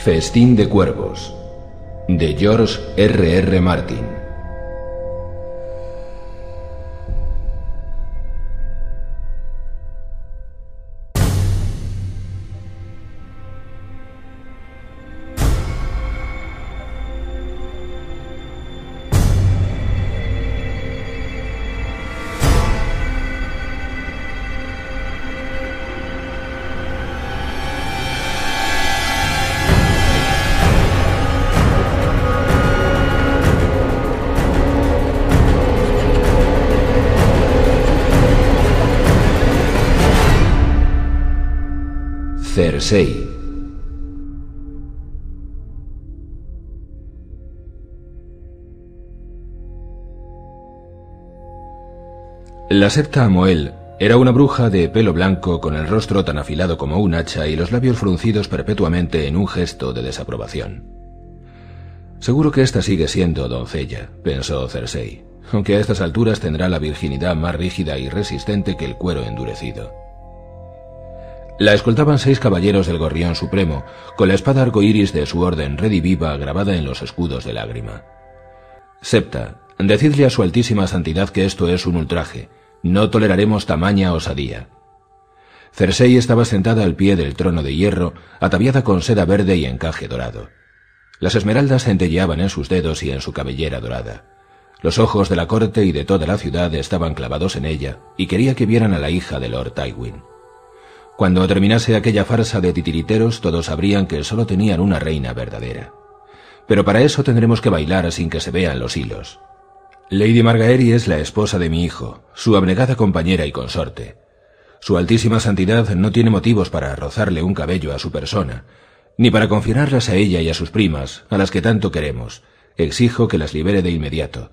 Festín de cuervos, de George R.R. Martin. Cersei. La septa Amoel era una bruja de pelo blanco con el rostro tan afilado como un hacha y los labios fruncidos perpetuamente en un gesto de desaprobación. Seguro que esta sigue siendo doncella, pensó Cersei, aunque a estas alturas tendrá la virginidad más rígida y resistente que el cuero endurecido. La escoltaban 6 caballeros del Gorrión Supremo, con la espada arcoíris de su orden rediviva grabada en los escudos de lágrima. Septa, decidle a su altísima santidad que esto es un ultraje. No toleraremos tamaña osadía. Cersei estaba sentada al pie del trono de hierro, ataviada con seda verde y encaje dorado. Las esmeraldas centelleaban en sus dedos y en su cabellera dorada. Los ojos de la corte y de toda la ciudad estaban clavados en ella, y quería que vieran a la hija de Lord Tywin. Cuando terminase aquella farsa de titiriteros, todos sabrían que solo tenían una reina verdadera. Pero para eso tendremos que bailar sin que se vean los hilos. Lady Margaery es la esposa de mi hijo, su abnegada compañera y consorte. Su altísima santidad no tiene motivos para rozarle un cabello a su persona, ni para confinarlas a ella y a sus primas, a las que tanto queremos. Exijo que las libere de inmediato.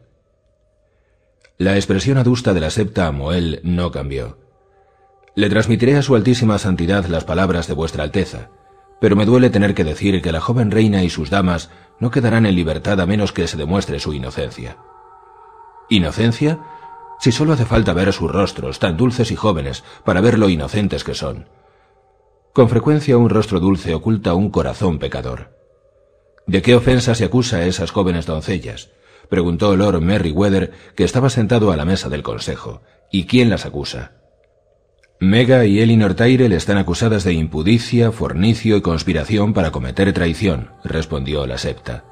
La expresión adusta de la septa Amoel no cambió. Le transmitiré a su altísima santidad las palabras de vuestra alteza, pero me duele tener que decir que la joven reina y sus damas no quedarán en libertad a menos que se demuestre su inocencia. ¿Inocencia? Si solo hace falta ver sus rostros, tan dulces y jóvenes, para ver lo inocentes que son. Con frecuencia un rostro dulce oculta un corazón pecador. ¿De qué ofensa se acusa a esas jóvenes doncellas?, preguntó Lord Merryweather, que estaba sentado a la mesa del consejo. ¿Y quién las acusa? Mega y Elinor Tyrell están acusadas de impudicia, fornicio y conspiración para cometer traición, respondió la septa.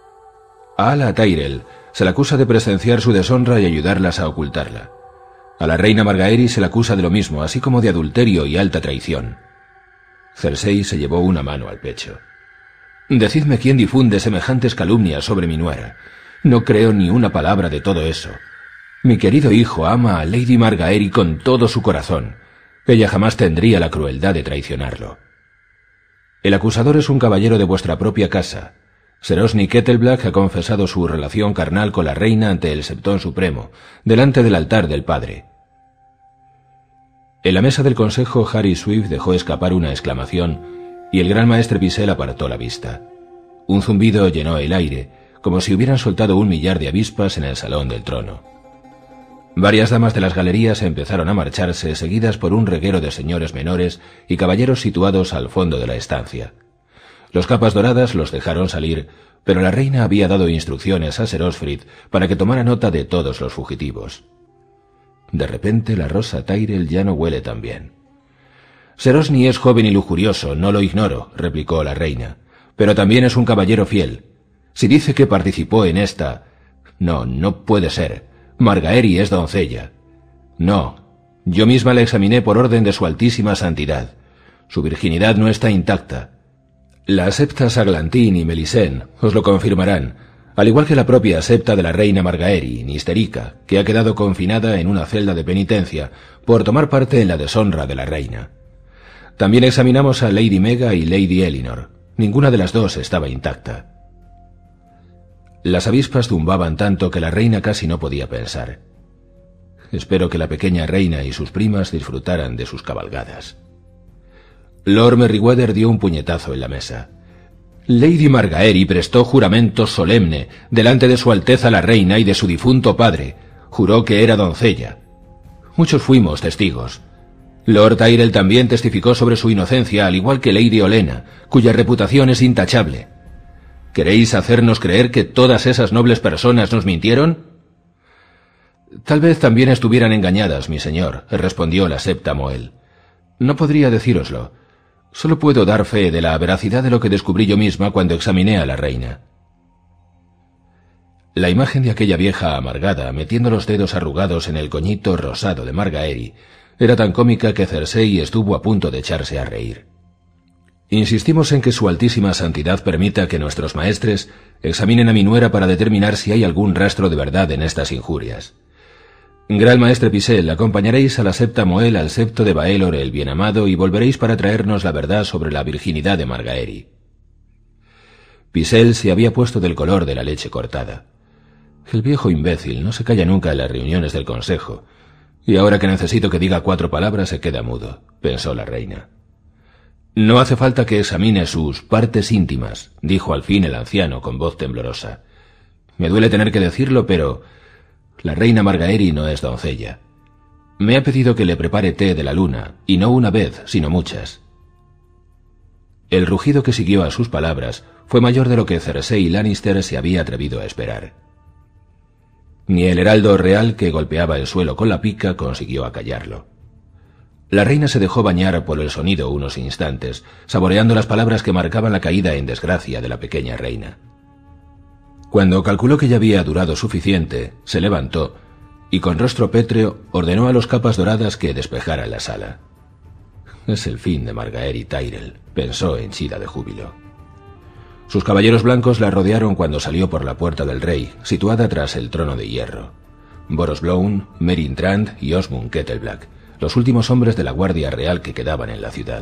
A Alah Tyrell se la acusa de presenciar su deshonra y ayudarlas a ocultarla. A la reina Margaery se la acusa de lo mismo, así como de adulterio y alta traición. Cersei se llevó una mano al pecho. Decidme quién difunde semejantes calumnias sobre mi nuera. No creo ni una palabra de todo eso. Mi querido hijo ama a Lady Margaery con todo su corazón. Ella jamás tendría la crueldad de traicionarlo. El acusador es un caballero de vuestra propia casa. Ser Osny Kettleblack ha confesado su relación carnal con la reina ante el Septón Supremo, delante del altar del padre. En la mesa del consejo, Harry Swift dejó escapar una exclamación y el gran maestre Pycelle apartó la vista. Un zumbido llenó el aire, como si hubieran soltado 1 millar de avispas en el salón del trono. Varias damas de las galerías empezaron a marcharse, seguidas por un reguero de señores menores y caballeros situados al fondo de la estancia. Los capas doradas los dejaron salir, pero la reina había dado instrucciones a Ser Osfryd para que tomara nota de todos los fugitivos. De repente la rosa Tyrell ya no huele tan bien. Ser Osny es joven y lujurioso, no lo ignoro, replicó la reina, pero también es un caballero fiel. Si dice que participó en esta... No puede ser. Margaery es doncella. No, yo misma la examiné por orden de su altísima santidad. Su virginidad no está intacta. Las septas Aglantín y Melisén os lo confirmarán, al igual que la propia septa de la reina Margaery, Nisterica, que ha quedado confinada en una celda de penitencia por tomar parte en la deshonra de la reina. También examinamos a Lady Mega y Lady Elinor. Ninguna de las dos estaba intacta. Las avispas zumbaban tanto que la reina casi no podía pensar. Espero que la pequeña reina y sus primas disfrutaran de sus cabalgadas. Lord Merryweather dio un puñetazo en la mesa. Lady Margaery prestó juramento solemne delante de su Alteza la Reina y de su difunto padre. Juró que era doncella. Muchos fuimos testigos. Lord Tyrell también testificó sobre su inocencia, al igual que Lady Olenna, cuya reputación es intachable. ¿Queréis hacernos creer que todas esas nobles personas nos mintieron? Tal vez también estuvieran engañadas, mi señor, respondió la septa Moel. No podría decíroslo. Solo puedo dar fe de la veracidad de lo que descubrí yo misma cuando examiné a la reina. La imagen de aquella vieja amargada, metiendo los dedos arrugados en el coñito rosado de Margaery, era tan cómica que Cersei estuvo a punto de echarse a reír. Insistimos en que su altísima santidad permita que nuestros maestres examinen a mi nuera para determinar si hay algún rastro de verdad en estas injurias. Gran maestre Pycelle, acompañaréis a la septa Moel al septo de Baelor el Bienamado y volveréis para traernos la verdad sobre la virginidad de Margaery. Pycelle se había puesto del color de la leche cortada. El viejo imbécil no se calla nunca en las reuniones del consejo, y ahora que necesito que diga 4 palabras se queda mudo, pensó la reina. No hace falta que examine sus partes íntimas, dijo al fin el anciano con voz temblorosa. Me duele tener que decirlo, pero la reina Margaery no es doncella. Me ha pedido que le prepare té de la luna, y no una vez, sino muchas. El rugido que siguió a sus palabras fue mayor de lo que Cersei Lannister se había atrevido a esperar. Ni el heraldo real que golpeaba el suelo con la pica consiguió acallarlo. La reina se dejó bañar por el sonido unos instantes, saboreando las palabras que marcaban la caída en desgracia de la pequeña reina. Cuando calculó que ya había durado suficiente, se levantó y con rostro pétreo ordenó a los capas doradas que despejaran la sala. Es el fin de Margaery Tyrell, pensó henchida de júbilo. Sus caballeros blancos la rodearon cuando salió por la puerta del rey, situada tras el trono de hierro. Boros Blown, Meryn Trant y Osmund Kettleblack, los últimos hombres de la guardia real que quedaban en la ciudad.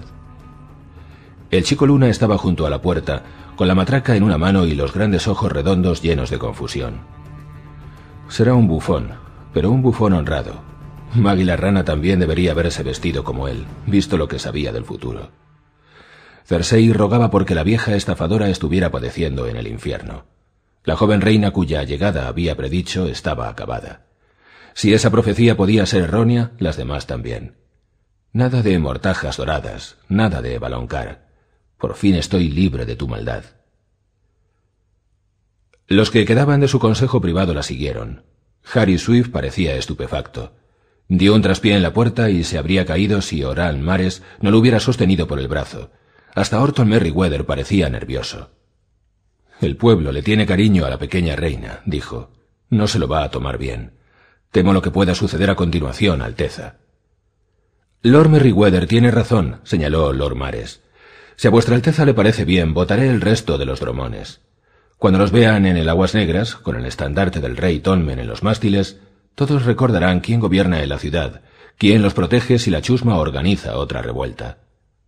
El chico Luna estaba junto a la puerta, con la matraca en una mano y los grandes ojos redondos llenos de confusión. Será un bufón, pero un bufón honrado. Maggie la rana también debería haberse vestido como él, visto lo que sabía del futuro. Cersei rogaba porque la vieja estafadora estuviera padeciendo en el infierno. La joven reina cuya llegada había predicho estaba acabada. Si esa profecía podía ser errónea, las demás también. Nada de mortajas doradas, nada de Valonqar. Por fin estoy libre de tu maldad. Los que quedaban de su consejo privado la siguieron. Harry Swift parecía estupefacto. Dio un traspié en la puerta y se habría caído si Oran Mares no lo hubiera sostenido por el brazo. Hasta Orton Merryweather parecía nervioso. El pueblo le tiene cariño a la pequeña reina, dijo. No se lo va a tomar bien. Temo lo que pueda suceder a continuación, Alteza. Lord Merryweather tiene razón, señaló Lord Mares. Si a vuestra Alteza le parece bien, votaré el resto de los dromones. Cuando los vean en el Aguas Negras, con el estandarte del rey Tonmen en los mástiles, todos recordarán quién gobierna en la ciudad, quién los protege si la chusma organiza otra revuelta.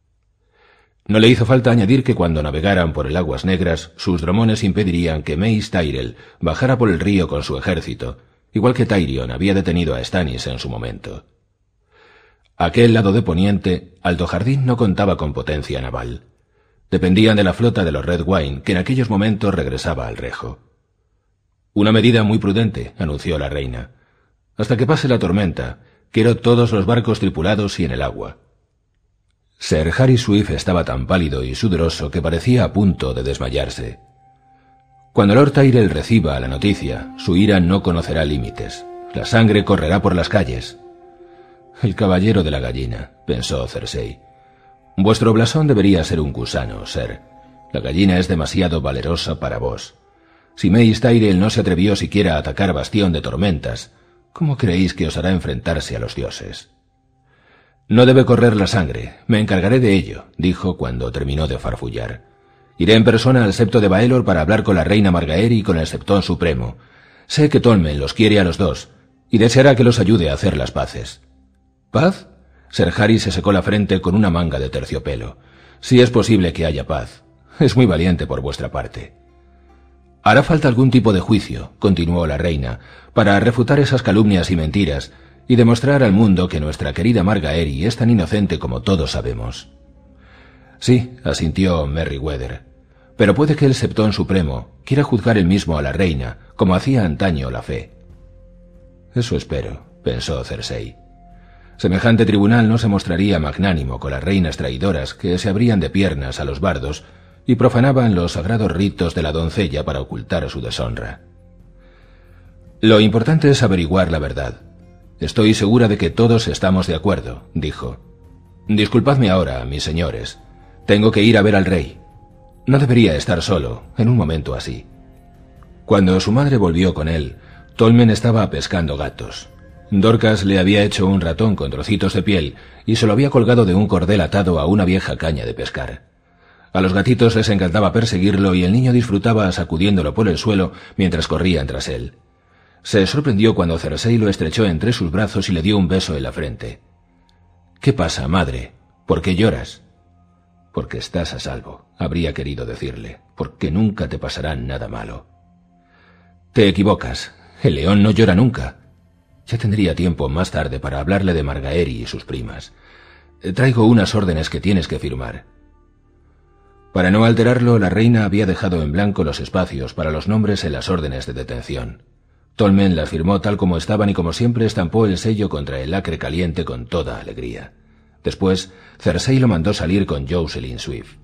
No le hizo falta añadir que cuando navegaran por el Aguas Negras, sus dromones impedirían que Mace Tyrell bajara por el río con su ejército, igual que Tyrion había detenido a Stannis en su momento. Aquel lado de Poniente, Alto Jardín no contaba con potencia naval. Dependían de la flota de los Redwyne, que en aquellos momentos regresaba al Rejo. Una medida muy prudente, anunció la reina. Hasta que pase la tormenta, quiero todos los barcos tripulados y en el agua. Sir Harry Swift estaba tan pálido y sudoroso que parecía a punto de desmayarse. Cuando Lord Tyrell reciba la noticia, su ira no conocerá límites. La sangre correrá por las calles. El caballero de la gallina, pensó Cersei. Vuestro blasón debería ser un gusano, Sir. La gallina es demasiado valerosa para vos. Si Mace Tyrell no se atrevió siquiera a atacar Bastión de Tormentas, ¿cómo creéis que os hará enfrentarse a los dioses? No debe correr la sangre, me encargaré de ello, dijo cuando terminó de farfullar. Iré en persona al septo de Baelor para hablar con la reina Margaery y con el Septón Supremo. Sé que Tonmen los quiere a los dos, y deseará que los ayude a hacer las paces. ¿Paz? Sir Harry se secó la frente con una manga de terciopelo. Sí es posible que haya paz. Es muy valiente por vuestra parte. Hará falta algún tipo de juicio, continuó la reina, para refutar esas calumnias y mentiras, y demostrar al mundo que nuestra querida Margaery es tan inocente como todos sabemos. Sí, asintió Merryweather, pero puede que el Septón Supremo quiera juzgar él mismo a la reina, como hacía antaño la fe. Eso espero, pensó Cersei. Semejante tribunal no se mostraría magnánimo con las reinas traidoras que se abrían de piernas a los bardos y profanaban los sagrados ritos de la doncella para ocultar su deshonra. Lo importante es averiguar la verdad. Estoy segura de que todos estamos de acuerdo, dijo. Disculpadme ahora, mis señores. Tengo que ir a ver al rey. No debería estar solo en un momento así. Cuando su madre volvió con él, Tolmen estaba pescando gatos. Dorcas le había hecho un ratón con trocitos de piel y se lo había colgado de un cordel atado a una vieja caña de pescar. A los gatitos les encantaba perseguirlo y el niño disfrutaba sacudiéndolo por el suelo mientras corrían tras él. Se sorprendió cuando Cersei lo estrechó entre sus brazos y le dio un beso en la frente. «¿Qué pasa, madre? ¿Por qué lloras?» «Porque estás a salvo», habría querido decirle, «porque nunca te pasará nada malo». «Te equivocas. El león no llora nunca». Ya tendría tiempo más tarde para hablarle de Margaery y sus primas. «Traigo unas órdenes que tienes que firmar». Para no alterarlo, la reina había dejado en blanco los espacios para los nombres en las órdenes de detención. Tolmen las firmó tal como estaban y como siempre estampó el sello contra el lacre caliente con toda alegría. Después, Cersei lo mandó salir con Jocelyn Swift.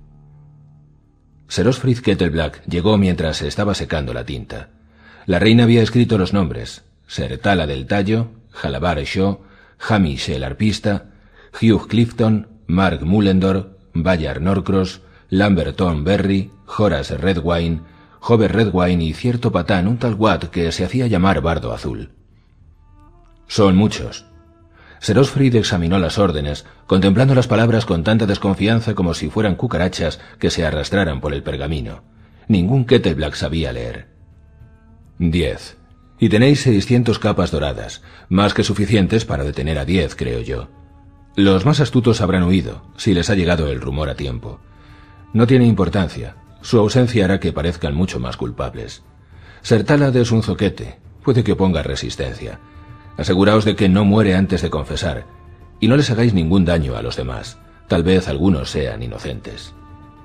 Ser Osfryd Kettleblack llegó mientras se estaba secando la tinta. La reina había escrito los nombres: Ser Tala del Tallo, Halabar Shaw, Hamish el Arpista, Hugh Clifton, Mark Mullendor, Bayard Norcross, Lambert Thornberry, Horace Redwine, Hobert Redwine y cierto patán, un tal Watt que se hacía llamar Bardo Azul. Son muchos. Ser Osfryd examinó las órdenes, contemplando las palabras con tanta desconfianza como si fueran cucarachas que se arrastraran por el pergamino. Ningún Kettleblack sabía leer. 10. Y tenéis 600 capas doradas, más que suficientes para detener a 10, creo yo. Los más astutos habrán huido, si les ha llegado el rumor a tiempo. No tiene importancia. Su ausencia hará que parezcan mucho más culpables. Ser Talad es un zoquete. Puede que oponga resistencia. Aseguraos de que no muere antes de confesar, y no les hagáis ningún daño a los demás. Tal vez algunos sean inocentes.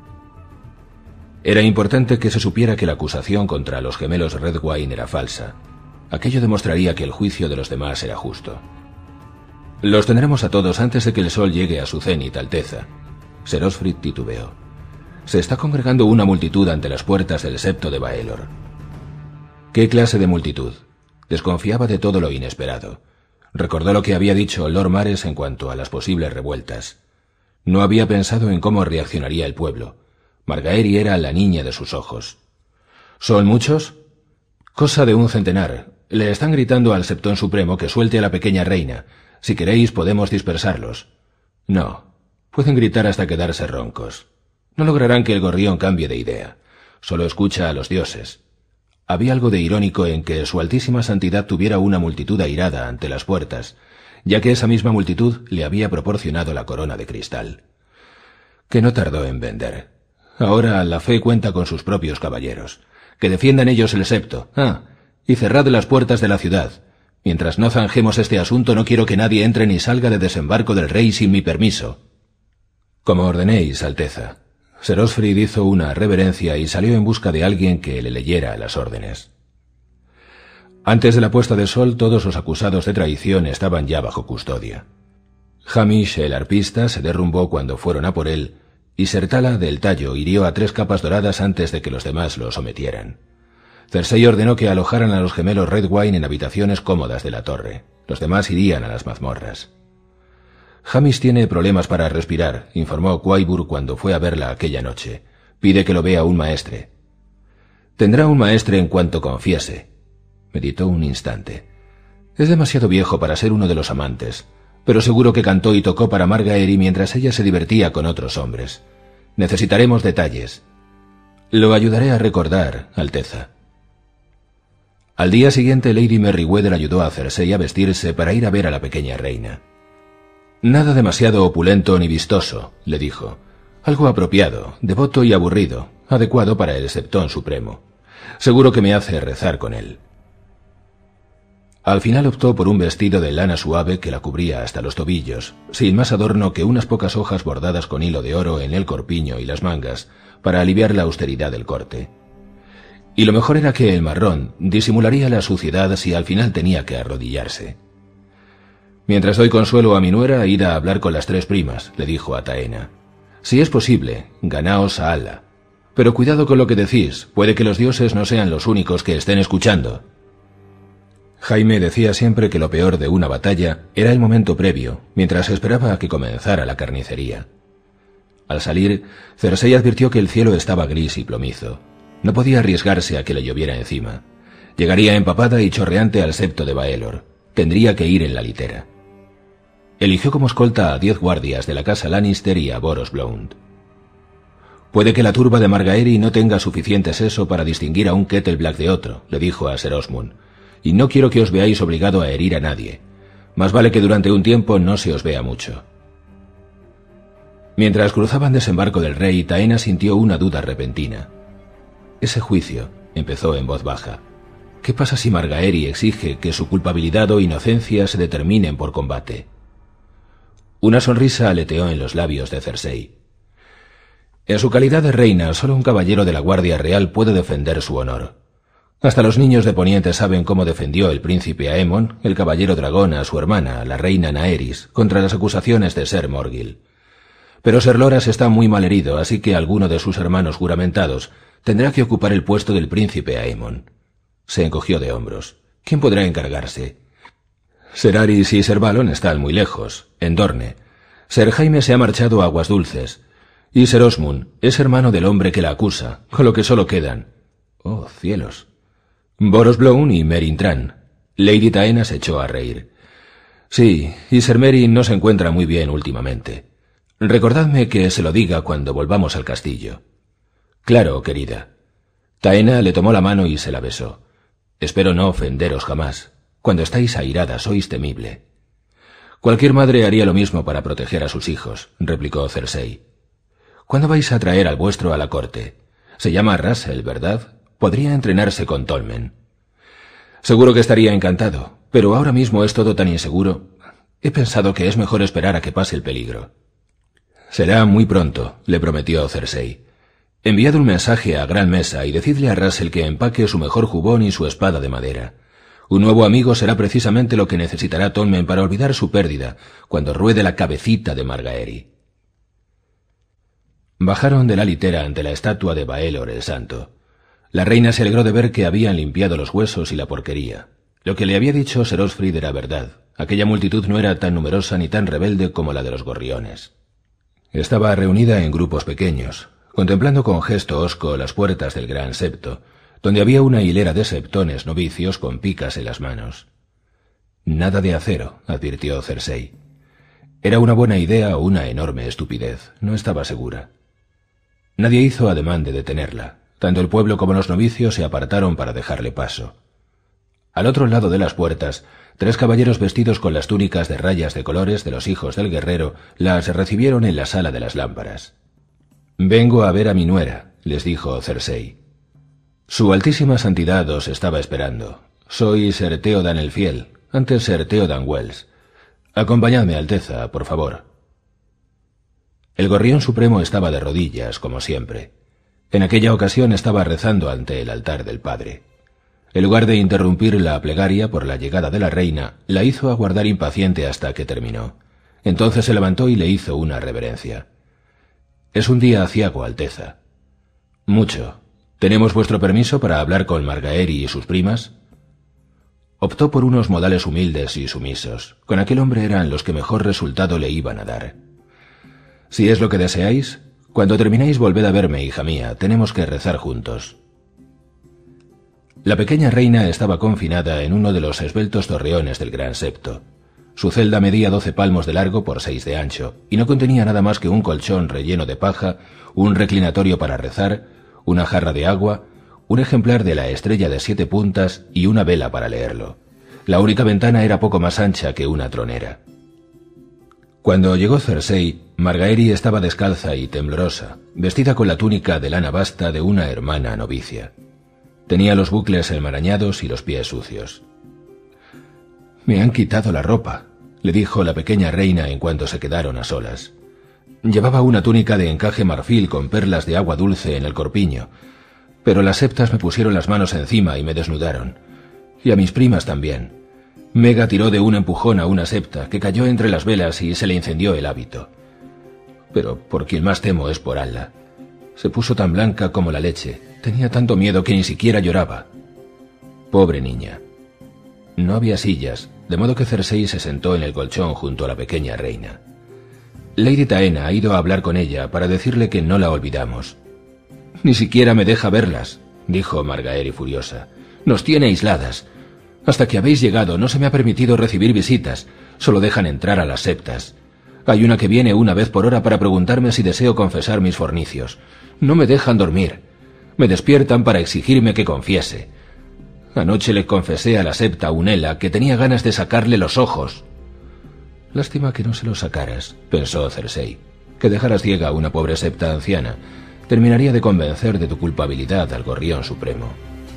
Era importante que se supiera que la acusación contra los gemelos Redwine era falsa. Aquello demostraría que el juicio de los demás era justo. Los tendremos a todos antes de que el sol llegue a su cenit, Alteza. Ser Osfryd titubeó. Se está congregando una multitud ante las puertas del septo de Baelor. ¿Qué clase de multitud? Desconfiaba de todo lo inesperado. Recordó lo que había dicho Lord Mares en cuanto a las posibles revueltas. No había pensado en cómo reaccionaría el pueblo. Margaery era la niña de sus ojos. ¿Son muchos? Cosa de un centenar. Le están gritando al Septón Supremo que suelte a la pequeña reina. Si queréis podemos dispersarlos. No. Pueden gritar hasta quedarse roncos. No lograrán que el gorrión cambie de idea. Solo escucha a los dioses. Había algo de irónico en que su altísima santidad tuviera una multitud airada ante las puertas, ya que esa misma multitud le había proporcionado la corona de cristal. Que no tardó en vender. Ahora la fe cuenta con sus propios caballeros. Que defiendan ellos el septo. Y cerrad las puertas de la ciudad. Mientras no zanjemos este asunto no quiero que nadie entre ni salga de desembarco del rey sin mi permiso. Como ordenéis, Alteza. Ser Osfryd hizo una reverencia y salió en busca de alguien que le leyera las órdenes. Antes de la puesta de sol, todos los acusados de traición estaban ya bajo custodia. Hamish, el arpista, se derrumbó cuando fueron a por él, y Ser Tala del Tallo hirió a 3 capas doradas antes de que los demás lo sometieran. Cersei ordenó que alojaran a los gemelos Redwine en habitaciones cómodas de la torre. Los demás irían a las mazmorras. Hamish tiene problemas para respirar, informó Quaibur cuando fue a verla aquella noche. Pide que lo vea un maestre. Tendrá un maestre en cuanto confiese. Meditó un instante. Es demasiado viejo para ser uno de los amantes, pero seguro que cantó y tocó para Margaery mientras ella se divertía con otros hombres. Necesitaremos detalles. Lo ayudaré a recordar, Alteza. Al día siguiente, Lady Merryweather ayudó a Cersei a vestirse para ir a ver a la pequeña reina. Nada demasiado opulento ni vistoso, le dijo. Algo apropiado, devoto y aburrido, adecuado para el Septón Supremo. Seguro que me hace rezar con él. Al final optó por un vestido de lana suave que la cubría hasta los tobillos, sin más adorno que unas pocas hojas bordadas con hilo de oro en el corpiño y las mangas, para aliviar la austeridad del corte. Y lo mejor era que el marrón disimularía la suciedad si al final tenía que arrodillarse. Mientras doy consuelo a mi nuera, id a hablar con las 3 primas, le dijo a Taena. Si es posible, ganaos a Alla. Pero cuidado con lo que decís, puede que los dioses no sean los únicos que estén escuchando. Jaime decía siempre que lo peor de una batalla era el momento previo, mientras esperaba a que comenzara la carnicería. Al salir, Cersei advirtió que el cielo estaba gris y plomizo. No podía arriesgarse a que le lloviera encima. Llegaría empapada y chorreante al septo de Baelor. Tendría que ir en la litera. Eligió como escolta a 10 guardias de la casa Lannister y a Boros Blount. Puede que la turba de Margaery no tenga suficiente seso para distinguir a un Kettle Black de otro, le dijo a Ser Osmund, y no quiero que os veáis obligado a herir a nadie. Más vale que durante un tiempo no se os vea mucho. Mientras cruzaban desembarco del rey, Taena sintió una duda repentina. Ese juicio, empezó en voz baja. ¿Qué pasa si Margaery exige que su culpabilidad o inocencia se determinen por combate? Una sonrisa aleteó en los labios de Cersei. En su calidad de reina, solo un caballero de la Guardia Real puede defender su honor. Hasta los niños de Poniente saben cómo defendió el príncipe Aemon, el caballero dragón, a su hermana, la reina Naerys, contra las acusaciones de Ser Morgil. Pero Ser Loras está muy mal herido, así que alguno de sus hermanos juramentados tendrá que ocupar el puesto del príncipe Aemon. Se encogió de hombros. ¿Quién podrá encargarse? Ser Aris y Ser Balon están muy lejos, en Dorne. Ser Jaime se ha marchado a Aguas Dulces. Y Ser Osmund es hermano del hombre que la acusa, con lo que solo quedan... ¡Oh, cielos! Boros Blount y Meryn Trant. Lady Taena se echó a reír. Sí, y Ser Meryn no se encuentra muy bien últimamente. Recordadme que se lo diga cuando volvamos al castillo. Claro, querida. Taena le tomó la mano y se la besó. Espero no ofenderos jamás. Cuando estáis airada sois temible. Cualquier madre haría lo mismo para proteger a sus hijos, replicó Cersei. ¿Cuándo vais a traer al vuestro a la corte? Se llama Russell, ¿verdad? Podría entrenarse con Tolmen. Seguro que estaría encantado, pero ahora mismo es todo tan inseguro. He pensado que es mejor esperar a que pase el peligro. Será muy pronto, le prometió Cersei. Enviad un mensaje a Gran Mesa y decidle a Russell que empaque su mejor jubón y su espada de madera. Un nuevo amigo será precisamente lo que necesitará Tolmen para olvidar su pérdida cuando ruede la cabecita de Margaery. Bajaron de la litera ante la estatua de Baelor el Santo. La reina se alegró de ver que habían limpiado los huesos y la porquería. Lo que le había dicho Ser Osfryd era verdad. Aquella multitud no era tan numerosa ni tan rebelde como la de los gorriones. Estaba reunida en grupos pequeños, contemplando con gesto hosco las puertas del gran septo, donde había una hilera de septones novicios con picas en las manos. Nada de acero, advirtió Cersei. Era una buena idea o una enorme estupidez, no estaba segura. Nadie hizo ademán de detenerla. Tanto el pueblo como los novicios se apartaron para dejarle paso. Al otro lado de las puertas, 3 caballeros vestidos con las túnicas de rayas de colores de los hijos del guerrero las recibieron en la sala de las lámparas. «Vengo a ver a mi nuera», les dijo Cersei. «Su altísima santidad os estaba esperando. Soy Ser Theodan el Fiel, antes Ser Theodan Wells. Acompañadme, Alteza, por favor». El gorrión supremo estaba de rodillas, como siempre. En aquella ocasión estaba rezando ante el altar del Padre. En lugar de interrumpir la plegaria por la llegada de la reina, la hizo aguardar impaciente hasta que terminó. Entonces se levantó y le hizo una reverencia. «Es un día aciago, Alteza». «Mucho. ¿Tenemos vuestro permiso para hablar con Margaery y sus primas?» Optó por unos modales humildes y sumisos. Con aquel hombre eran los que mejor resultado le iban a dar. «Si es lo que deseáis, cuando terminéis volved a verme, hija mía. Tenemos que rezar juntos». La pequeña reina estaba confinada en uno de los esbeltos torreones del gran septo. Su celda medía 12 palmos de largo por 6 de ancho, y no contenía nada más que un colchón relleno de paja, un reclinatorio para rezar, una jarra de agua, un ejemplar de la estrella de 7 puntas y una vela para leerlo. La única ventana era poco más ancha que una tronera. Cuando llegó Cersei, Margaery estaba descalza y temblorosa, vestida con la túnica de lana basta de una hermana novicia. Tenía los bucles enmarañados y los pies sucios. «Me han quitado la ropa», le dijo la pequeña reina en cuanto se quedaron a solas. Llevaba una túnica de encaje marfil con perlas de agua dulce en el corpiño, pero las septas me pusieron las manos encima y me desnudaron. Y a mis primas también. Mega tiró de un empujón a una septa que cayó entre las velas y se le incendió el hábito. Pero por quien más temo es por Alla. Se puso tan blanca como la leche. Tenía tanto miedo que ni siquiera lloraba. Pobre niña. No había sillas, de modo que Cersei se sentó en el colchón junto a la pequeña reina. Lady Taena ha ido a hablar con ella para decirle que no la olvidamos. «Ni siquiera me deja verlas», dijo Margaery furiosa. «Nos tiene aisladas. Hasta que habéis llegado no se me ha permitido recibir visitas. Solo dejan entrar a las septas. Hay una que viene una vez por hora para preguntarme si deseo confesar mis fornicios. No me dejan dormir. Me despiertan para exigirme que confiese. Anoche le confesé a la septa Unela que tenía ganas de sacarle los ojos». «Lástima que no se los sacaras», pensó Cersei. «Que dejaras ciega a una pobre septa anciana terminaría de convencer de tu culpabilidad al Gorrión Supremo.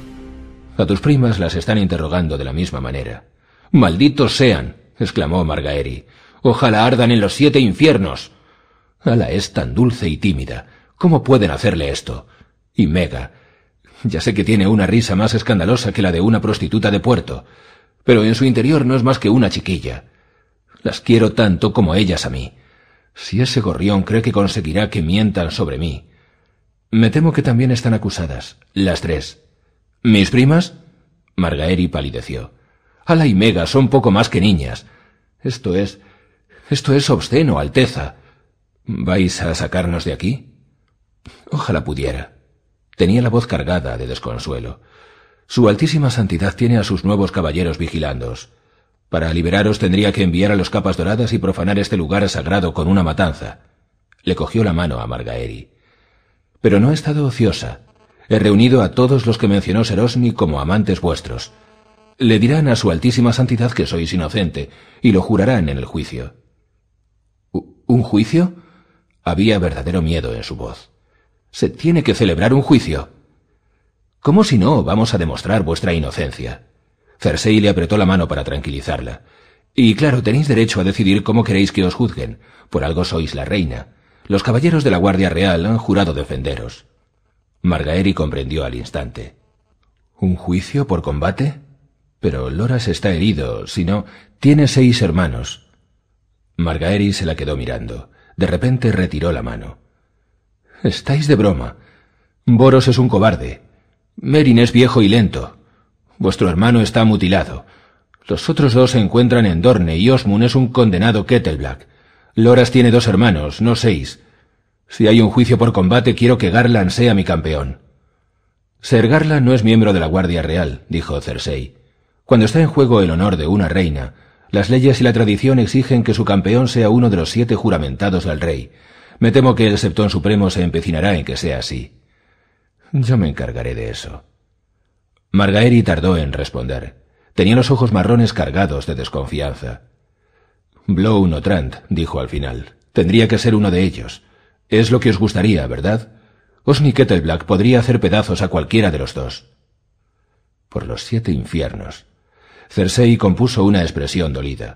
A tus primas las están interrogando de la misma manera». «¡Malditos sean!», exclamó Margaery. «Ojalá ardan en los 7 infiernos. Alla es tan dulce y tímida. ¿Cómo pueden hacerle esto? Y Mega. Ya sé que tiene una risa más escandalosa que la de una prostituta de puerto, pero en su interior no es más que una chiquilla. Las quiero tanto como ellas a mí. Si ese gorrión cree que conseguirá que mientan sobre mí. Me temo que también están acusadas, las 3. ¿Mis primas?». Margaery palideció. «Alla y Mega son poco más que niñas. Esto es obsceno, Alteza. ¿Vais a sacarnos de aquí?». «Ojalá pudiera». Tenía la voz cargada de desconsuelo. «Su Altísima Santidad tiene a sus nuevos caballeros vigilándoos. Para liberaros tendría que enviar a los capas doradas y profanar este lugar sagrado con una matanza». Le cogió la mano a Margaery. «Pero no he estado ociosa. He reunido a todos los que mencionó Ser Osmi como amantes vuestros. Le dirán a su Altísima Santidad que sois inocente, y lo jurarán en el juicio». «¿Un juicio?». Había verdadero miedo en su voz. «¿Se tiene que celebrar un juicio?». «¿Cómo si no vamos a demostrar vuestra inocencia?». Cersei le apretó la mano para tranquilizarla. «Y claro, tenéis derecho a decidir cómo queréis que os juzguen. Por algo sois la reina. Los caballeros de la Guardia Real han jurado defenderos». Margaery comprendió al instante. «¿Un juicio por combate? Pero Loras está herido, si no, tiene 6 hermanos». Margaery se la quedó mirando. De repente retiró la mano. «Estáis de broma. Boros es un cobarde. Meryn es viejo y lento. Vuestro hermano está mutilado. Los otros 2 se encuentran en Dorne y Osmund es un condenado Kettleblack. Loras tiene 2 hermanos, no 6. Si hay un juicio por combate, quiero que Garland sea mi campeón». «Ser Garland no es miembro de la Guardia Real», dijo Cersei. «Cuando está en juego el honor de una reina, las leyes y la tradición exigen que su campeón sea uno de los 7 juramentados del rey. Me temo que el Septón Supremo se empecinará en que sea así». «Yo me encargaré de eso». Margaery tardó en responder. Tenía los ojos marrones cargados de desconfianza. «Blown o Trant», dijo al final. «Tendría que ser uno de ellos. Es lo que os gustaría, ¿verdad? Osmi Kettleblack podría hacer pedazos a cualquiera de los 2. Por los 7 infiernos. Cersei compuso una expresión dolida.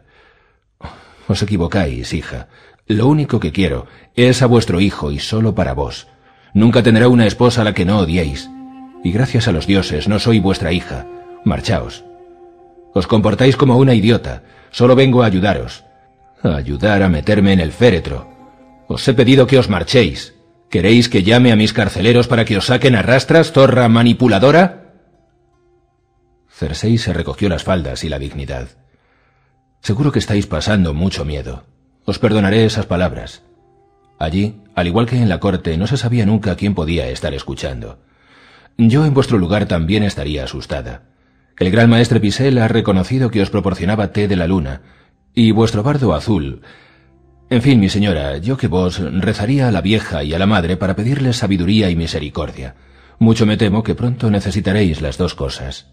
«Os equivocáis, hija. Lo único que quiero es a vuestro hijo y solo para vos. Nunca tendrá una esposa a la que no odiéis. Y gracias a los dioses no soy vuestra hija. Marchaos. Os comportáis como una idiota. Solo vengo a ayudaros. A ayudar a meterme en el féretro. Os he pedido que os marchéis. ¿Queréis que llame a mis carceleros para que os saquen a rastras, zorra manipuladora?» Cersei se recogió las faldas y la dignidad. «Seguro que estáis pasando mucho miedo. Os perdonaré esas palabras». Allí, al igual que en la corte, no se sabía nunca quién podía estar escuchando. Yo en vuestro lugar también estaría asustada. El gran maestre Pycelle ha reconocido que os proporcionaba té de la luna, y vuestro bardo azul. En fin, mi señora, yo que vos rezaría a la vieja y a la madre para pedirles sabiduría y misericordia. Mucho me temo que pronto necesitaréis las 2 cosas».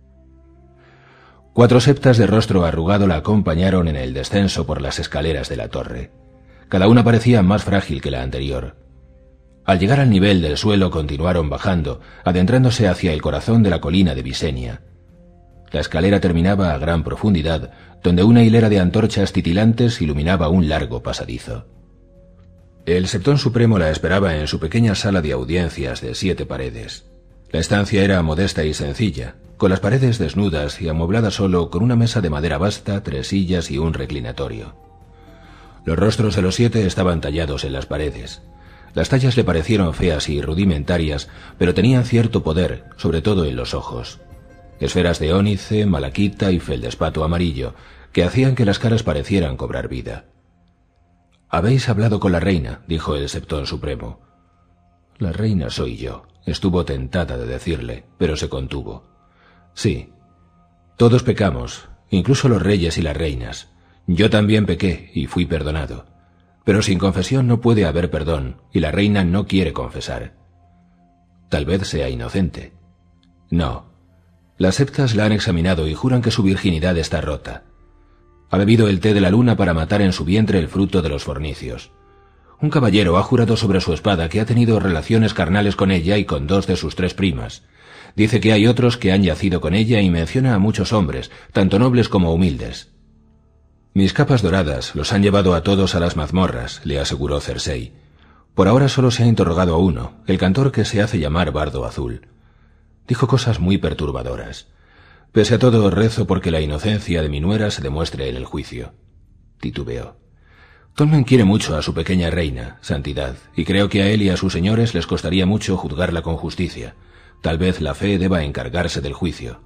4 septas de rostro arrugado la acompañaron en el descenso por las escaleras de la torre. Cada una parecía más frágil que la anterior. Al llegar al nivel del suelo continuaron bajando, adentrándose hacia el corazón de la colina de Visenya. La escalera terminaba a gran profundidad, donde una hilera de antorchas titilantes iluminaba un largo pasadizo. El Septón Supremo la esperaba en su pequeña sala de audiencias de 7 paredes. La estancia era modesta y sencilla. con las paredes desnudas y amueblada solo con una mesa de madera basta, 3 sillas y un reclinatorio. Los rostros de los 7 estaban tallados en las paredes. Las tallas le parecieron feas y rudimentarias, pero tenían cierto poder, sobre todo en los ojos. Esferas de ónice, malaquita y feldespato amarillo, que hacían que las caras parecieran cobrar vida. «Habéis hablado con la reina», dijo el Septón Supremo. «La reina soy yo», estuvo tentada de decirle, pero se contuvo. «Sí, todos pecamos, incluso los reyes y las reinas. Yo también pequé y fui perdonado. Pero sin confesión no puede haber perdón, y la reina no quiere confesar. Tal vez sea inocente». «No. Las septas la han examinado y juran que su virginidad está rota. Ha bebido el té de la luna para matar en su vientre el fruto de los fornicios. Un caballero ha jurado sobre su espada que ha tenido relaciones carnales con ella y con 2 de sus 3 primas. Dice que hay otros que han yacido con ella y menciona a muchos hombres, tanto nobles como humildes. Mis capas doradas los han llevado a todos a las mazmorras», le aseguró Cersei. «Por ahora solo se ha interrogado a uno, el cantor que se hace llamar Bardo Azul. Dijo cosas muy perturbadoras. Pese a todo, rezo porque la inocencia de mi nuera se demuestre en el juicio». Titubeó. «Tommen quiere mucho a su pequeña reina, Santidad, y creo que a él y a sus señores les costaría mucho juzgarla con justicia. Tal vez la fe deba encargarse del juicio».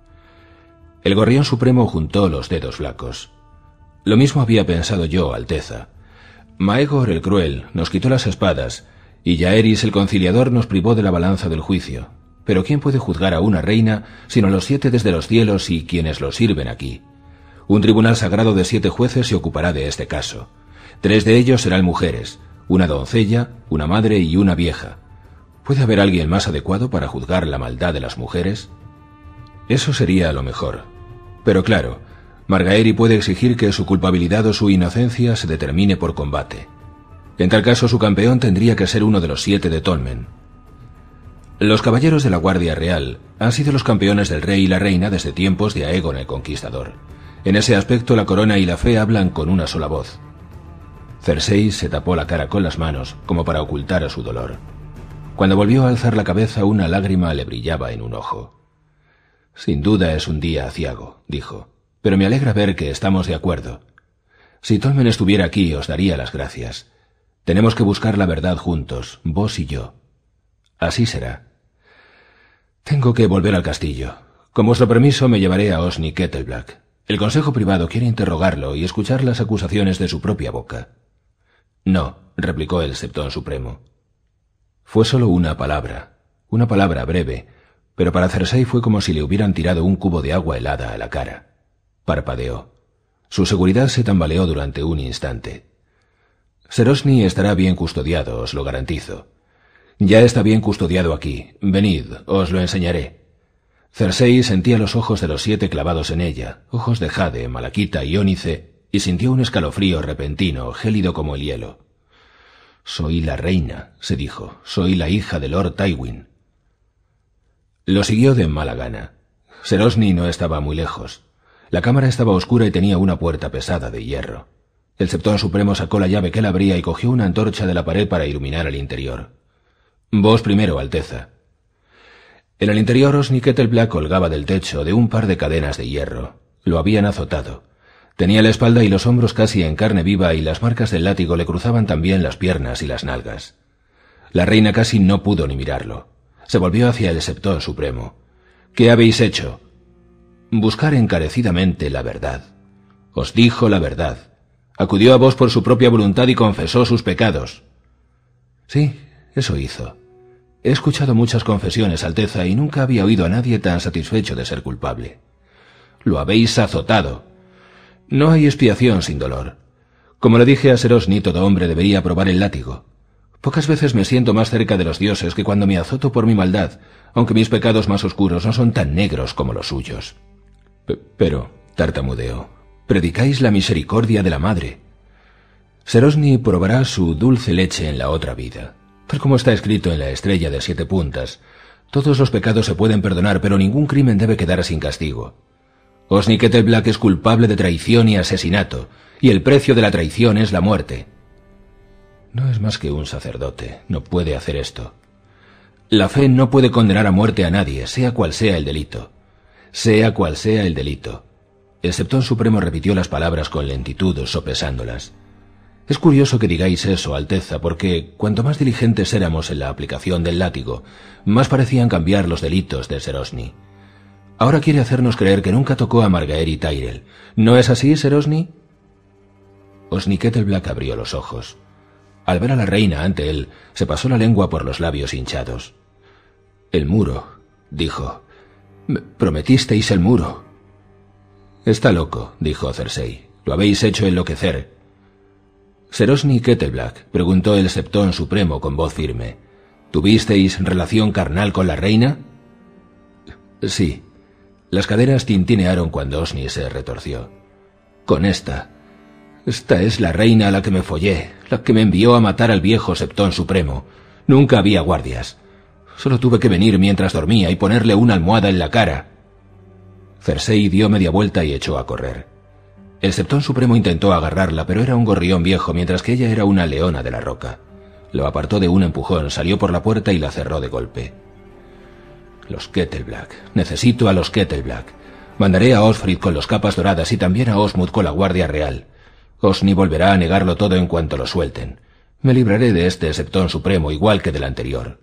El Gorrión Supremo juntó los dedos flacos. «Lo mismo había pensado yo, Alteza. Maegor el Cruel nos quitó las espadas, y Jaehaerys el Conciliador nos privó de la balanza del juicio. Pero ¿quién puede juzgar a una reina sino los 7 desde los cielos y quienes los sirven aquí? Un tribunal sagrado de 7 jueces se ocupará de este caso. 3 de ellos serán mujeres, una doncella, una madre y una vieja. ¿Puede haber alguien más adecuado para juzgar la maldad de las mujeres? Eso sería lo mejor. Pero claro, Margaery puede exigir que su culpabilidad o su inocencia se determine por combate. En tal caso su campeón tendría que ser uno de los 7 de Tolmen. Los caballeros de la Guardia Real han sido los campeones del rey y la reina desde tiempos de Aegon el Conquistador. En ese aspecto la corona y la fe hablan con una sola voz». Cersei se tapó la cara con las manos como para ocultar su dolor. Cuando volvió a alzar la cabeza, una lágrima le brillaba en un ojo. «Sin duda es un día aciago», dijo, «pero me alegra ver que estamos de acuerdo. Si Tolmen estuviera aquí os daría las gracias. Tenemos que buscar la verdad juntos, vos y yo. Así será. Tengo que volver al castillo. Con vuestro permiso me llevaré a Osny Kettleblack. El consejo privado quiere interrogarlo y escuchar las acusaciones de su propia boca». «No», replicó el Septón Supremo. Fue solo una palabra breve, pero para Cersei fue como si le hubieran tirado un cubo de agua helada a la cara. Parpadeó. Su seguridad se tambaleó durante un instante. «Ser Osny estará bien custodiado, os lo garantizo. Ya está bien custodiado aquí. Venid, os lo enseñaré». Cersei sentía los ojos de los 7 clavados en ella, ojos de jade, malaquita y ónice, y sintió un escalofrío repentino, gélido como el hielo. «Soy la reina», se dijo, «soy la hija de Lord Tywin». Lo siguió de mala gana. Ser Osny no estaba muy lejos. La cámara estaba oscura y tenía una puerta pesada de hierro. El Septón Supremo sacó la llave que la abría y cogió una antorcha de la pared para iluminar el interior. «Vos primero, Alteza». En el interior, Osny Kettleblack colgaba del techo de un par de cadenas de hierro. Lo habían azotado. Tenía la espalda y los hombros casi en carne viva y las marcas del látigo le cruzaban también las piernas y las nalgas. La reina casi no pudo ni mirarlo. Se volvió hacia el Septón Supremo. «¿Qué habéis hecho?» «Buscar encarecidamente la verdad. Os dijo la verdad. Acudió a vos por su propia voluntad y confesó sus pecados». «Sí, eso hizo. He escuchado muchas confesiones, Alteza, y nunca había oído a nadie tan satisfecho de ser culpable». «Lo habéis azotado». «No hay expiación sin dolor. Como le dije a Ser Osny, todo hombre debería probar el látigo. Pocas veces me siento más cerca de los dioses que cuando me azoto por mi maldad, aunque mis pecados más oscuros no son tan negros como los suyos». «Pero», tartamudeó, «predicáis la misericordia de la madre. Ser Osny probará su dulce leche en la otra vida. Tal como está escrito en la estrella de 7 puntas, todos los pecados se pueden perdonar, pero ningún crimen debe quedar sin castigo. Osny Kettleblack es culpable de traición y asesinato, y el precio de la traición es la muerte». «No es más que un sacerdote, no puede hacer esto. La fe no puede condenar a muerte a nadie, sea cual sea el delito. sea cual sea el delito. El Septón Supremo repitió las palabras con lentitud, sopesándolas. Es curioso que digáis eso, Alteza, porque cuanto más diligentes éramos en la aplicación del látigo, más parecían cambiar los delitos de Ser Osni. Ahora quiere hacernos creer que nunca tocó a Margaery Tyrell. ¿No es así, Ser Osni? Osni Kettleblack abrió los ojos. Al ver a la reina ante él, se pasó la lengua por los labios hinchados. «El muro», dijo. «Me prometisteis el muro». «Está loco», dijo Cersei. «Lo habéis hecho enloquecer». «Ser Osni Kettleblack», preguntó el Septón Supremo con voz firme. «¿Tuvisteis relación carnal con la reina?» «Sí». Las caderas tintinearon cuando Osni se retorció. «Con esta. Esta es la reina a la que me follé, la que me envió a matar al viejo Septón Supremo. Nunca había guardias. Solo tuve que venir mientras dormía y ponerle una almohada en la cara». Cersei dio media vuelta y echó a correr. El Septón Supremo intentó agarrarla, pero era un gorrión viejo, mientras que ella era una leona de la roca. Lo apartó de un empujón, salió por la puerta y la cerró de golpe. «Los Kettleblack. Necesito a los Kettleblack. Mandaré a Osfryd con los capas doradas y también a Osmund con la Guardia Real. Osni volverá a negarlo todo en cuanto lo suelten. Me libraré de este Septón Supremo igual que del anterior».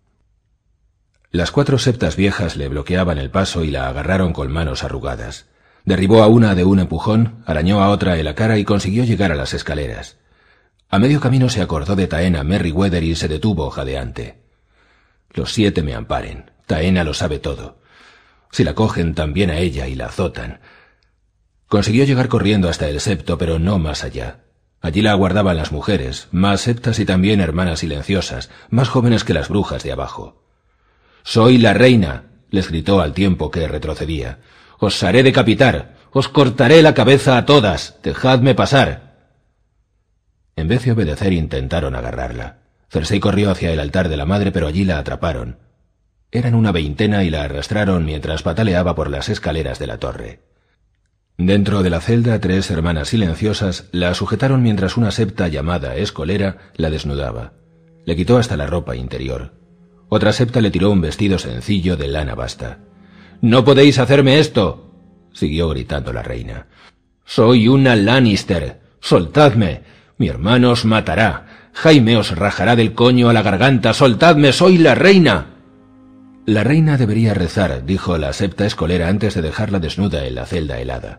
Las 4 septas viejas le bloqueaban el paso y la agarraron con manos arrugadas. Derribó a una de un empujón, arañó a otra en la cara y consiguió llegar a las escaleras. A medio camino se acordó de Taena Merryweather y se detuvo jadeante. «Los 7 me amparen. Taena lo sabe todo. Si la cogen también a ella y la azotan». Consiguió llegar corriendo hasta el septo, pero no más allá. Allí la aguardaban las mujeres, más septas y también hermanas silenciosas, más jóvenes que las brujas de abajo. «Soy la reina», les gritó al tiempo que retrocedía. «Os haré decapitar. Os cortaré la cabeza a todas. Dejadme pasar». En vez de obedecer intentaron agarrarla. Cersei corrió hacia el altar de la madre, pero allí la atraparon. Eran una veintena y la arrastraron mientras pataleaba por las escaleras de la torre. Dentro de la celda, 3 hermanas silenciosas la sujetaron mientras una septa llamada Escolera la desnudaba. Le quitó hasta la ropa interior. Otra septa le tiró un vestido sencillo de lana basta. «¡No podéis hacerme esto!», siguió gritando la reina. «Soy una Lannister. Soltadme. Mi hermano os matará. Jaime os rajará del coño a la garganta. Soltadme. Soy la reina». «La reina debería rezar», dijo la septa Escolera antes de dejarla desnuda en la celda helada.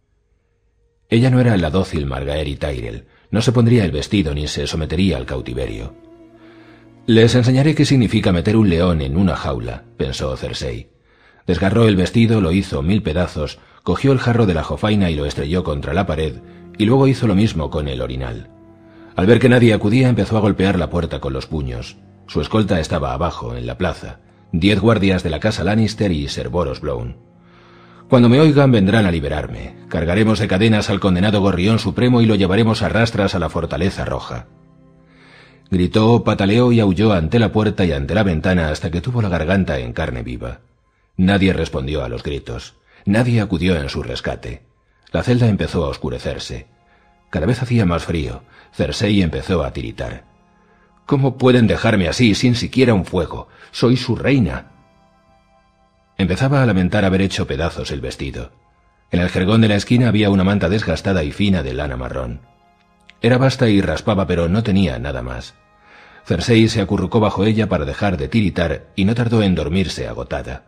Ella no era la dócil Margaery Tyrell. No se pondría el vestido ni se sometería al cautiverio. «Les enseñaré qué significa meter un león en una jaula», pensó Cersei. Desgarró el vestido, lo hizo 1000 pedazos, cogió el jarro de la jofaina y lo estrelló contra la pared, y luego hizo lo mismo con el orinal. Al ver que nadie acudía, empezó a golpear la puerta con los puños. Su escolta estaba abajo, en la plaza. 10 guardias de la casa Lannister y Ser Boros Blown. «Cuando me oigan vendrán a liberarme. Cargaremos de cadenas al condenado gorrión supremo y lo llevaremos a rastras a la Fortaleza Roja». Gritó, pataleó y aulló ante la puerta y ante la ventana hasta que tuvo la garganta en carne viva. Nadie respondió a los gritos. Nadie acudió en su rescate. La celda empezó a oscurecerse. Cada vez hacía más frío. Cersei empezó a tiritar. «¿Cómo pueden dejarme así, sin siquiera un fuego? Soy su reina». Empezaba a lamentar haber hecho pedazos el vestido. En el jergón de la esquina había una manta desgastada y fina de lana marrón. Era basta y raspaba, pero no tenía nada más. Cersei se acurrucó bajo ella para dejar de tiritar y no tardó en dormirse agotada.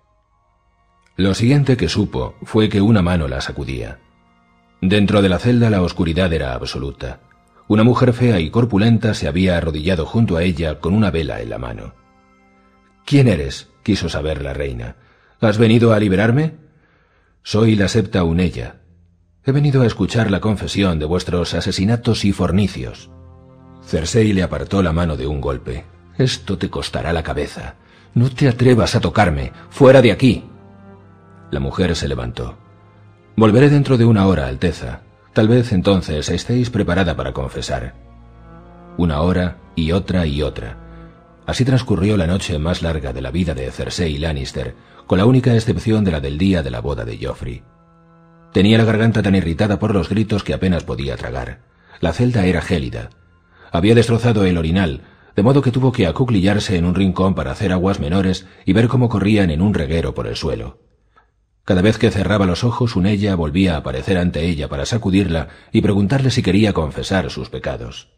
Lo siguiente que supo fue que una mano la sacudía. Dentro de la celda la oscuridad era absoluta. Una mujer fea y corpulenta se había arrodillado junto a ella con una vela en la mano. «¿Quién eres?», quiso saber la reina. «¿Has venido a liberarme?» «Soy la septa Unella. He venido a escuchar la confesión de vuestros asesinatos y fornicios». Cersei le apartó la mano de un golpe. «Esto te costará la cabeza. No te atrevas a tocarme. ¡Fuera de aquí!». La mujer se levantó. «Volveré dentro de 1 hora, Alteza. Tal vez entonces estéis preparada para confesar». 1 hora y otra y otra. Así transcurrió la noche más larga de la vida de Cersei Lannister, con la única excepción de la del día de la boda de Joffrey. Tenía la garganta tan irritada por los gritos que apenas podía tragar. La celda era gélida. Había destrozado el orinal, de modo que tuvo que acuclillarse en un rincón para hacer aguas menores y ver cómo corrían en un reguero por el suelo. Cada vez que cerraba los ojos, Unella volvía a aparecer ante ella para sacudirla y preguntarle si quería confesar sus pecados.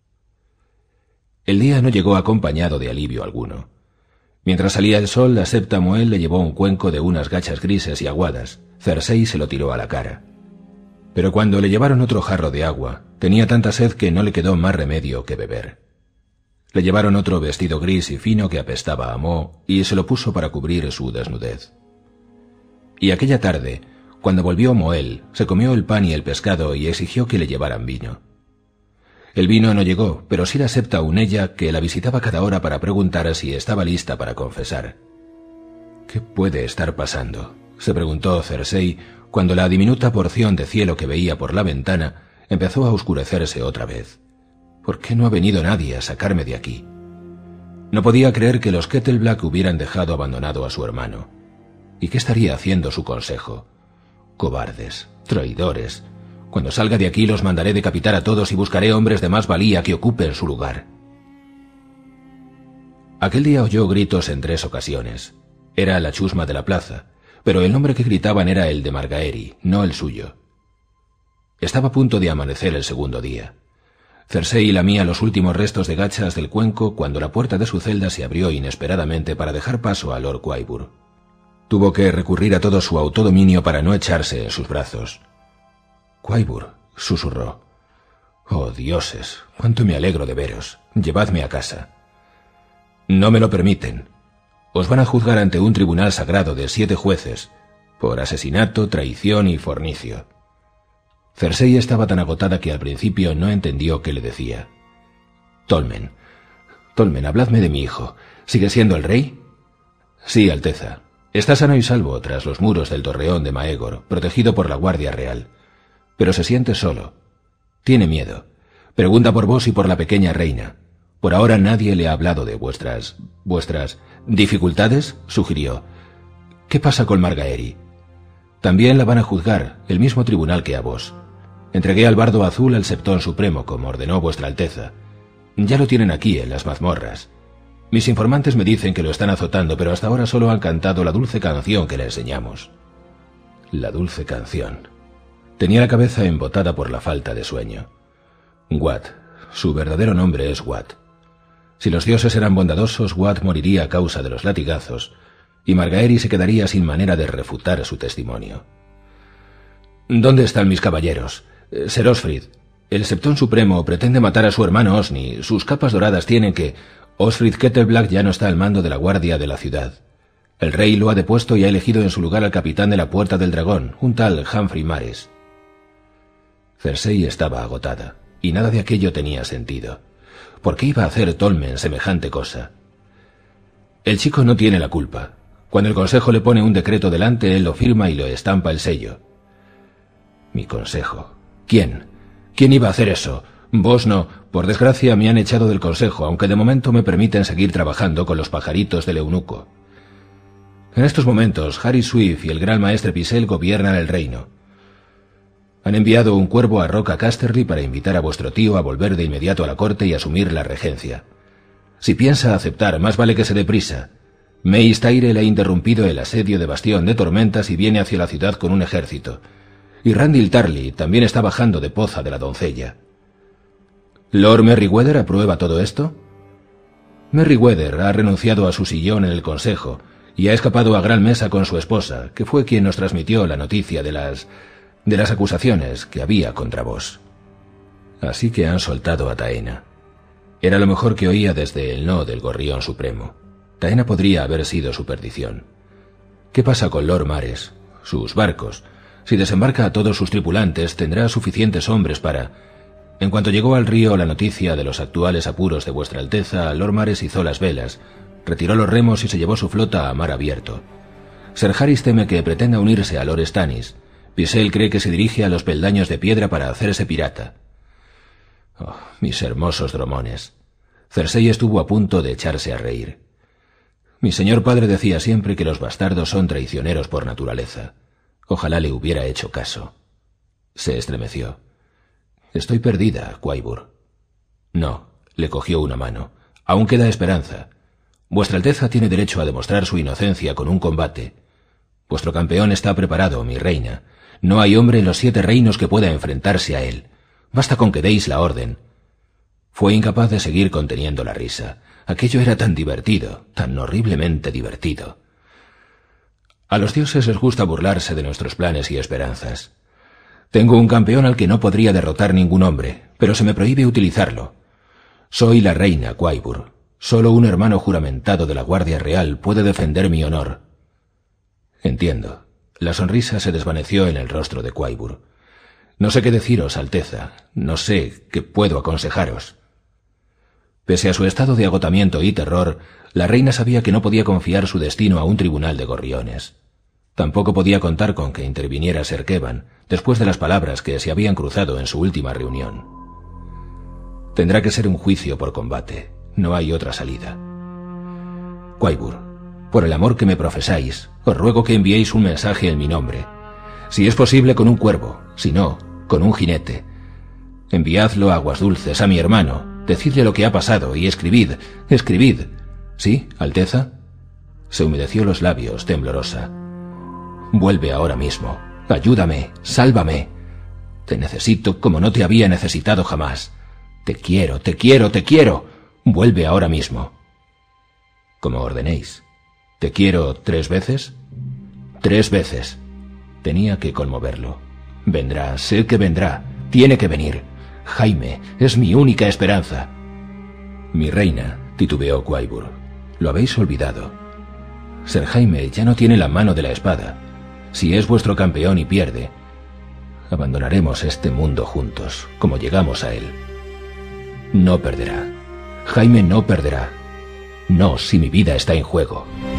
El día no llegó acompañado de alivio alguno. Mientras salía el sol, la septa Moel le llevó un cuenco de unas gachas grises y aguadas. Cersei se lo tiró a la cara. Pero cuando le llevaron otro jarro de agua, tenía tanta sed que no le quedó más remedio que beber. Le llevaron otro vestido gris y fino que apestaba a moho y se lo puso para cubrir su desnudez. Y aquella tarde, cuando volvió Moel, se comió el pan y el pescado y exigió que le llevaran vino. El vino no llegó, pero sí la septa Unella, que la visitaba cada hora para preguntar si estaba lista para confesar. ¿Qué puede estar pasando?, se preguntó Cersei cuando la diminuta porción de cielo que veía por la ventana empezó a oscurecerse otra vez. ¿Por qué no ha venido nadie a sacarme de aquí? No podía creer que los Kettleblack hubieran dejado abandonado a su hermano. ¿Y qué estaría haciendo su consejo? Cobardes, traidores. Cuando salga de aquí los mandaré decapitar a todos y buscaré hombres de más valía que ocupen su lugar. Aquel día oyó gritos en 3 ocasiones. Era la chusma de la plaza, pero el nombre que gritaban era el de Margaery, no el suyo. Estaba a punto de amanecer el segundo día. Cersei lamía los últimos restos de gachas del cuenco cuando la puerta de su celda se abrió inesperadamente para dejar paso a Lord Qyburn. Tuvo que recurrir a todo su autodominio para no echarse en sus brazos. «Qyburn», susurró. «Oh, dioses, cuánto me alegro de veros. Llevadme a casa». «No me lo permiten. Os van a juzgar ante un tribunal sagrado de 7 jueces, por asesinato, traición y fornicio». Cersei estaba tan agotada que al principio no entendió qué le decía. «Tolmen, habladme de mi hijo. ¿Sigue siendo el rey?» «Sí, Alteza. Está sano y salvo tras los muros del torreón de Maegor, protegido por la Guardia Real. Pero se siente solo. Tiene miedo. Pregunta por vos y por la pequeña reina. Por ahora nadie le ha hablado de vuestras dificultades», sugirió. «¿Qué pasa con Margaery?» «También la van a juzgar, el mismo tribunal que a vos. Entregué al Bardo Azul al Septón Supremo, como ordenó vuestra Alteza. Ya lo tienen aquí, en las mazmorras. Mis informantes me dicen que lo están azotando, pero hasta ahora solo han cantado la dulce canción que le enseñamos». La dulce canción. Tenía la cabeza embotada por la falta de sueño. Wat. Su verdadero nombre es Wat. Si los dioses eran bondadosos, Wat moriría a causa de los latigazos, y Margaery se quedaría sin manera de refutar su testimonio. «¿Dónde están mis caballeros? Ser Osfryd. El Septón Supremo pretende matar a su hermano Osny. Sus capas doradas tienen que... Osfryd Kettleblack ya no está al mando de la guardia de la ciudad. El rey lo ha depuesto y ha elegido en su lugar al capitán de la Puerta del Dragón, un tal Humphrey Mares». Cersei estaba agotada, y nada de aquello tenía sentido. ¿Por qué iba a hacer Tolmen semejante cosa? «El chico no tiene la culpa. Cuando el consejo le pone un decreto delante, él lo firma y le estampa el sello». «Mi consejo. ¿Quién? ¿Quién iba a hacer eso? Vos no. Por desgracia me han echado del consejo, aunque de momento me permiten seguir trabajando con los pajaritos del eunuco. En estos momentos, Harry Swift y el gran maestre Pycelle gobiernan el reino. Han enviado un cuervo a Roca Casterly para invitar a vuestro tío a volver de inmediato a la corte y asumir la regencia. Si piensa aceptar, más vale que se dé prisa. Mace Tyrell ha interrumpido el asedio de Bastión de Tormentas y viene hacia la ciudad con un ejército. Y Randyll Tarly también está bajando de Poza de la Doncella». «¿Lord Merryweather aprueba todo esto?» «Merryweather ha renunciado a su sillón en el consejo y ha escapado a Gran Mesa con su esposa, que fue quien nos transmitió la noticia de las acusaciones que había contra vos». Así que han soltado a Taena. Era lo mejor que oía desde el no del Gorrión Supremo. Taena podría haber sido su perdición. ¿Qué pasa con Lord Mares? Sus barcos. Si desembarca a todos sus tripulantes, tendrá suficientes hombres para... En cuanto llegó al río la noticia de los actuales apuros de vuestra Alteza, Lord Mares izó las velas, retiró los remos y se llevó su flota a mar abierto. Ser Harris teme que pretenda unirse a Lord Stannis. Pycelle cree que se dirige a los peldaños de piedra para hacerse pirata. Oh, mis hermosos dromones. Cersei estuvo a punto de echarse a reír. Mi señor padre decía siempre que los bastardos son traicioneros por naturaleza. Ojalá le hubiera hecho caso. Se estremeció. «Estoy perdida, Qyburn». «No», le cogió una mano. «Aún queda esperanza. Vuestra Alteza tiene derecho a demostrar su inocencia con un combate. Vuestro campeón está preparado, mi reina. No hay hombre en los 7 reinos que pueda enfrentarse a él. Basta con que deis la orden. Fue incapaz de seguir conteniendo la risa. Aquello era tan divertido, tan horriblemente divertido. A los dioses les gusta burlarse de nuestros planes y esperanzas. Tengo un campeón al que no podría derrotar ningún hombre, pero se me prohíbe utilizarlo. Soy la reina Quaibur. Solo un hermano juramentado de la Guardia Real puede defender mi honor. Entiendo. La sonrisa se desvaneció en el rostro de Quaibur. No sé qué deciros, Alteza. No sé qué puedo aconsejaros. Pese a su estado de agotamiento y terror, la reina sabía que no podía confiar su destino a un tribunal de gorriones. Tampoco podía contar con que interviniera Ser Kevan, después de las palabras que se habían cruzado en su última reunión. Tendrá que ser un juicio por combate. No hay otra salida. Quaibur, por el amor que me profesáis, os ruego que enviéis un mensaje en mi nombre. Si es posible, con un cuervo, si no, con un jinete. Enviadlo a Aguas Dulces, a mi hermano. Decidle lo que ha pasado y escribid. ¿Sí, Alteza? Se humedeció los labios, temblorosa. Vuelve ahora mismo. Ayúdame, sálvame. Te necesito como no te había necesitado jamás. Te quiero, te quiero, te quiero. Vuelve ahora mismo. Como ordenéis. ¿Te quiero 3 veces? 3 veces. Tenía que conmoverlo. Vendrá, sé que vendrá. Tiene que venir. Jaime, es mi única esperanza. Mi reina, titubeó Quaibur. Lo habéis olvidado. Ser Jaime ya no tiene la mano de la espada. Si es vuestro campeón y pierde, abandonaremos este mundo juntos, como llegamos a él. No perderá. Jaime no perderá. No, si mi vida está en juego.